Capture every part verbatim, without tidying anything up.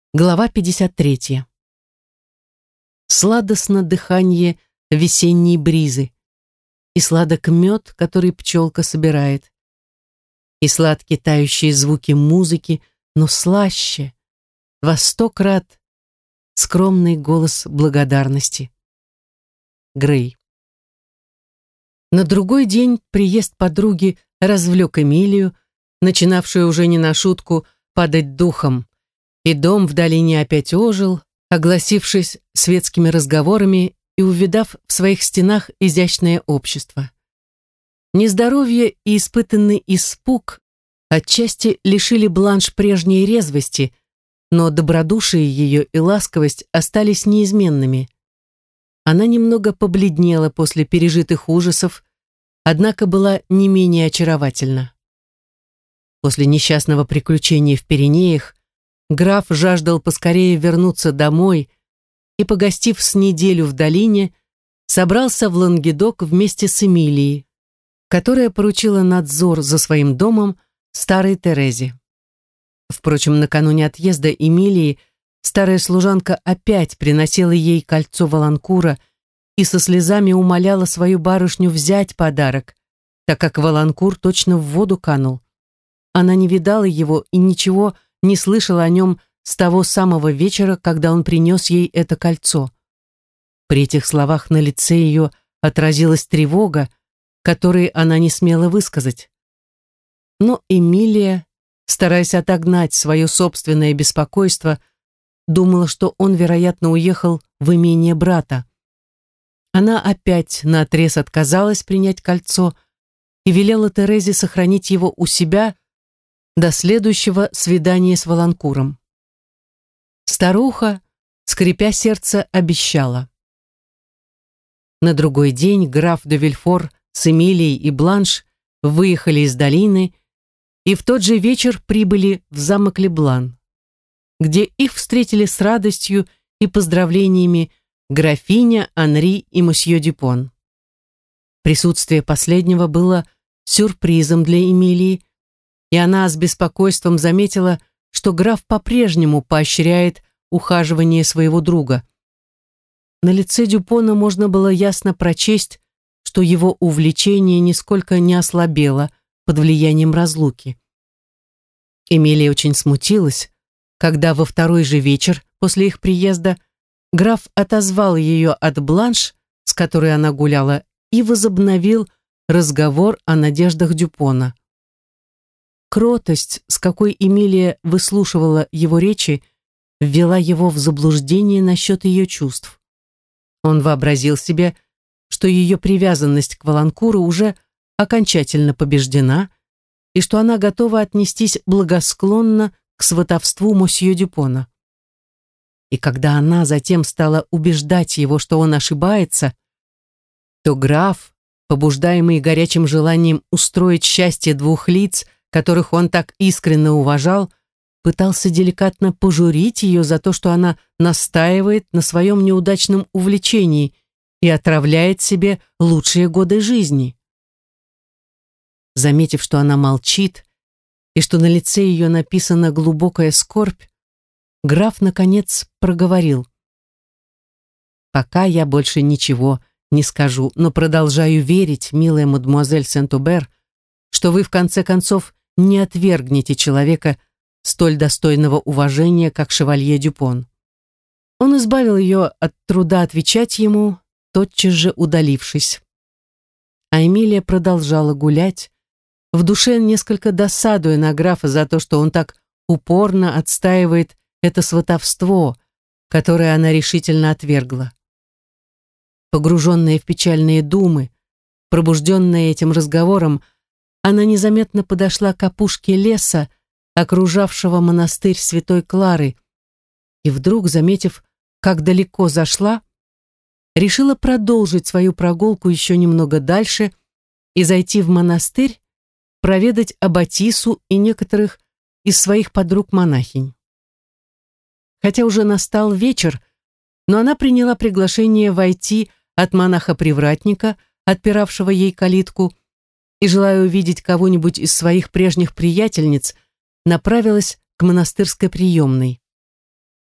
Глава пятьдесят третья. Сладостно дыхание весенней бризы, и сладок мед, который пчелка собирает, и сладкие тающие звуки музыки, но слаще, во сто крат скромный голос благодарности. Грей. На другой день приезд подруги развлек Эмилию, начинавшую уже не на шутку падать духом, и дом в долине опять ожил, огласившись светскими разговорами и увидав в своих стенах изящное общество. Нездоровье и испытанный испуг отчасти лишили Бланш прежней резвости, но добродушие ее и ласковость остались неизменными. Она немного побледнела после пережитых ужасов, однако была не менее очаровательна. После несчастного приключения в Пиренеях граф жаждал поскорее вернуться домой и, погостив с неделю в долине, собрался в Лангедок вместе с Эмилией, которая поручила надзор за своим домом старой Терезе. Впрочем, накануне отъезда Эмилии старая служанка опять приносила ей кольцо Валанкура и со слезами умоляла свою барышню взять подарок, так как Валанкур точно в воду канул. Она не видала его и ничего не слышала о нем с того самого вечера, когда он принес ей это кольцо. При этих словах на лице ее отразилась тревога, которой она не смела высказать. Но Эмилия, стараясь отогнать свое собственное беспокойство, думала, что он, вероятно, уехал в имение брата. Она опять наотрез отказалась принять кольцо и велела Терезе сохранить его у себя до следующего свидания с Валанкуром. Старуха, скрипя сердце, обещала. На другой день граф де Вильфор с Эмилией и Бланш выехали из долины и в тот же вечер прибыли в замок Леблан, где их встретили с радостью и поздравлениями графиня, Анри и мосье Дюпон. Присутствие последнего было сюрпризом для Эмилии, и она с беспокойством заметила, что граф по-прежнему поощряет ухаживание своего друга. На лице Дюпона можно было ясно прочесть, что его увлечение нисколько не ослабело под влиянием разлуки. Эмилия очень смутилась, когда во второй же вечер после их приезда граф отозвал ее от Бланш, с которой она гуляла, и возобновил разговор о надеждах Дюпона. Кротость, с какой Эмилия выслушивала его речи, ввела его в заблуждение насчет ее чувств. Он вообразил себе, что ее привязанность к Валанкуру уже окончательно побеждена и что она готова отнестись благосклонно к сватовству мосье Дюпона. И когда она затем стала убеждать его, что он ошибается, то граф, побуждаемый горячим желанием устроить счастье двух лиц, которых он так искренне уважал, пытался деликатно пожурить ее за то, что она настаивает на своем неудачном увлечении и отравляет себе лучшие годы жизни. Заметив, что она молчит и что на лице ее написана глубокая скорбь, граф, наконец, проговорил. «Пока я больше ничего не скажу, но продолжаю верить, милая мадемуазель Сент-Обер, что вы, в конце концов, не отвергнете человека столь достойного уважения, как шевалье Дюпон». Он избавил ее от труда отвечать ему, тотчас же удалившись. А Эмилия продолжала гулять, в душе несколько досадуя на графа за то, что он так упорно отстаивает это сватовство, которое она решительно отвергла. Погруженная в печальные думы, пробужденная этим разговором, она незаметно подошла к опушке леса, окружавшего монастырь Святой Клары, и вдруг, заметив, как далеко зашла, решила продолжить свою прогулку еще немного дальше и зайти в монастырь, проведать Аббатису и некоторых из своих подруг-монахинь. Хотя уже настал вечер, но она приняла приглашение войти от монаха-привратника, отпиравшего ей калитку, и, желая увидеть кого-нибудь из своих прежних приятельниц, направилась к монастырской приемной.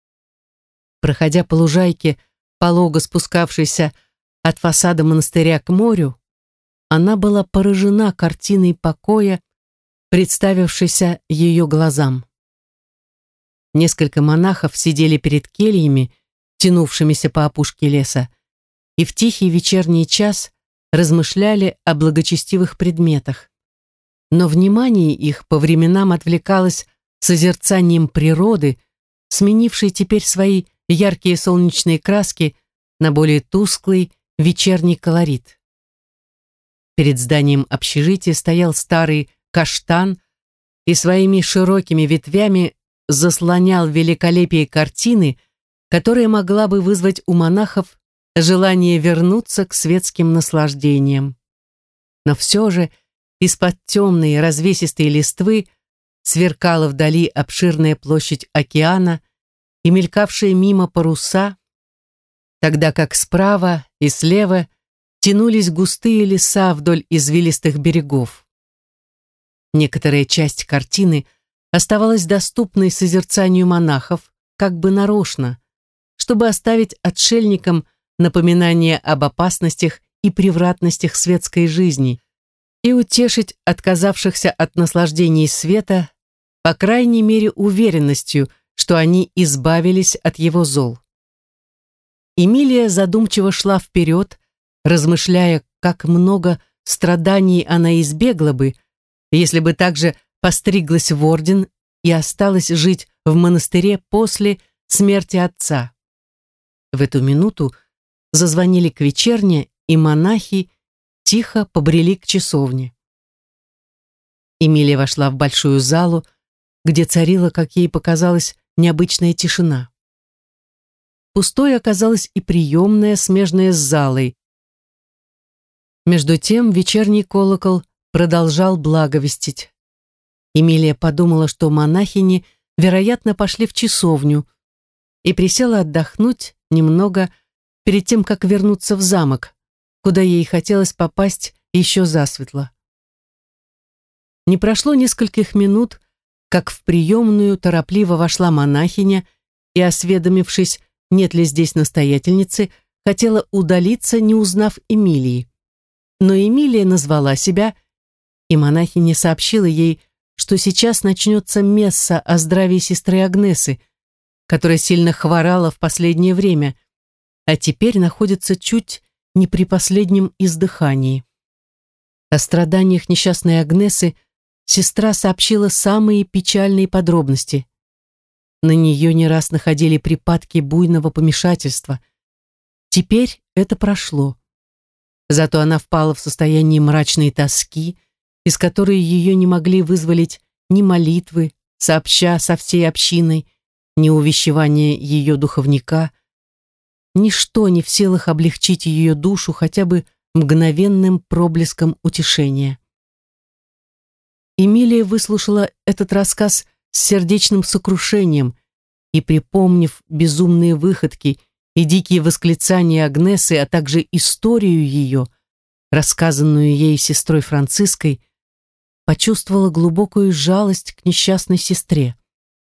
Проходя по лужайке, полого спускавшейся от фасада монастыря к морю, она была поражена картиной покоя, представившейся ее глазам. Несколько монахов сидели перед кельями, тянувшимися по опушке леса, и в тихий вечерний час размышляли о благочестивых предметах. Но внимание их по временам отвлекалось созерцанием природы, сменившей теперь свои яркие солнечные краски на более тусклый вечерний колорит. Перед зданием общежития стоял старый каштан и своими широкими ветвями заслонял великолепие картины, которая могла бы вызвать у монахов желание вернуться к светским наслаждениям. Но все же из-под темной развесистой листвы сверкала вдали обширная площадь океана и мелькавшие мимо паруса, тогда как справа и слева тянулись густые леса вдоль извилистых берегов. Некоторая часть картины оставалась доступной созерцанию монахов, как бы нарочно, чтобы оставить отшельникам напоминание об опасностях и превратностях светской жизни и утешить отказавшихся от наслаждений света, по крайней мере, уверенностью, что они избавились от его зол. Эмилия задумчиво шла вперед, размышляя, как много страданий она избегла бы, если бы также постриглась в орден и осталась жить в монастыре после смерти отца. В эту минуту зазвонили к вечерне, и монахи тихо побрели к часовне. Эмилия вошла в большую залу, где царила, как ей показалось, необычная тишина. Пустой оказалась и приемная, смежная с залой. Между тем вечерний колокол продолжал благовестить. Эмилия подумала, что монахини, вероятно, пошли в часовню, и присела отдохнуть немного перед тем, как вернуться в замок, куда ей хотелось попасть еще засветло. Не прошло нескольких минут, как в приемную торопливо вошла монахиня и, осведомившись, нет ли здесь настоятельницы, хотела удалиться, не узнав Эмилии. Но Эмилия назвала себя, и монахиня сообщила ей, что сейчас начнется месса о здравии сестры Агнесы, которая сильно хворала в последнее время, а теперь находится чуть не при последнем издыхании. О страданиях несчастной Агнесы сестра сообщила самые печальные подробности. На нее не раз находили припадки буйного помешательства. Теперь это прошло. Зато она впала в состояние мрачной тоски, из которой ее не могли вызволить ни молитвы, сообща со всей общиной, ни увещевания ее духовника. Ничто не в силах облегчить ее душу хотя бы мгновенным проблеском утешения. Эмилия выслушала этот рассказ с сердечным сокрушением и, припомнив безумные выходки и дикие восклицания Агнесы, а также историю ее, рассказанную ей сестрой Франциской, почувствовала глубокую жалость к несчастной сестре.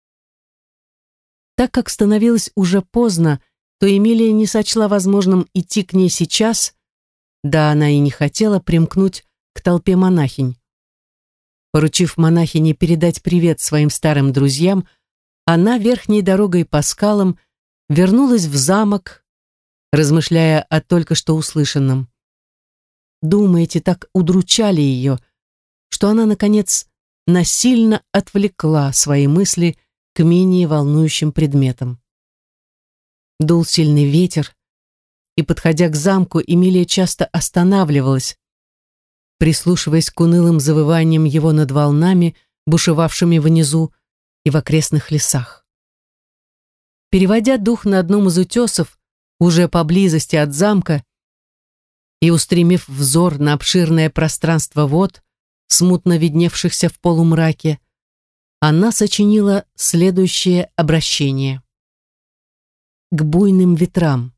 Так как становилось уже поздно, то Эмилия не сочла возможным идти к ней сейчас, да она и не хотела примкнуть к толпе монахинь. Поручив монахине передать привет своим старым друзьям, она верхней дорогой по скалам вернулась в замок, размышляя о только что услышанном. Думы эти так удручали ее, что она, наконец, насильно отвлекла свои мысли к менее волнующим предметам. Дул сильный ветер, и, подходя к замку, Эмилия часто останавливалась, прислушиваясь к унылым завываниям его над волнами, бушевавшими внизу и в окрестных лесах. Переводя дух на одном из утесов, уже поблизости от замка, и устремив взор на обширное пространство вод, смутно видневшихся в полумраке, она сочинила следующее обращение. К буйным ветрам.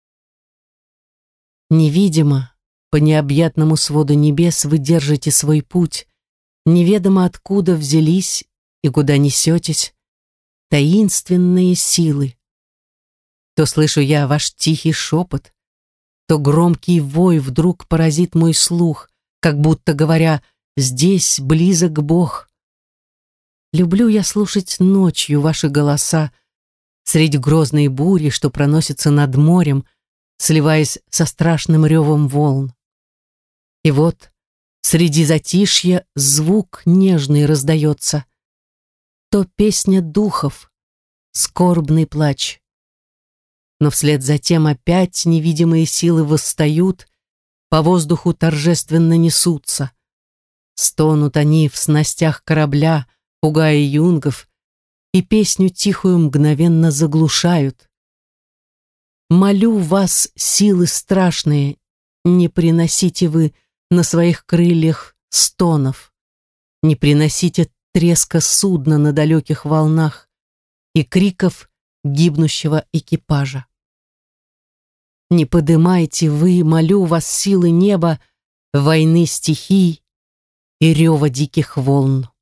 Невидимо, по необъятному своду небес вы держите свой путь, неведомо откуда взялись и куда несетесь, таинственные силы. То слышу я ваш тихий шепот, то громкий вой вдруг поразит мой слух, как будто говоря: «Здесь близок Бог». Люблю я слушать ночью ваши голоса среди грозной бури, что проносится над морем, сливаясь со страшным ревом волн. И вот среди затишья звук нежный раздается, то песня духов, скорбный плач. Но вслед за тем опять невидимые силы восстают, по воздуху торжественно несутся. Стонут они в снастях корабля, пугая юнгов, и песню тихую мгновенно заглушают. Молю вас, силы страшные, не приносите вы на своих крыльях стонов, не приносите треска судна на далеких волнах и криков гибнущего экипажа. Не подымайте вы, молю вас, силы неба, войны стихий и рева диких волн.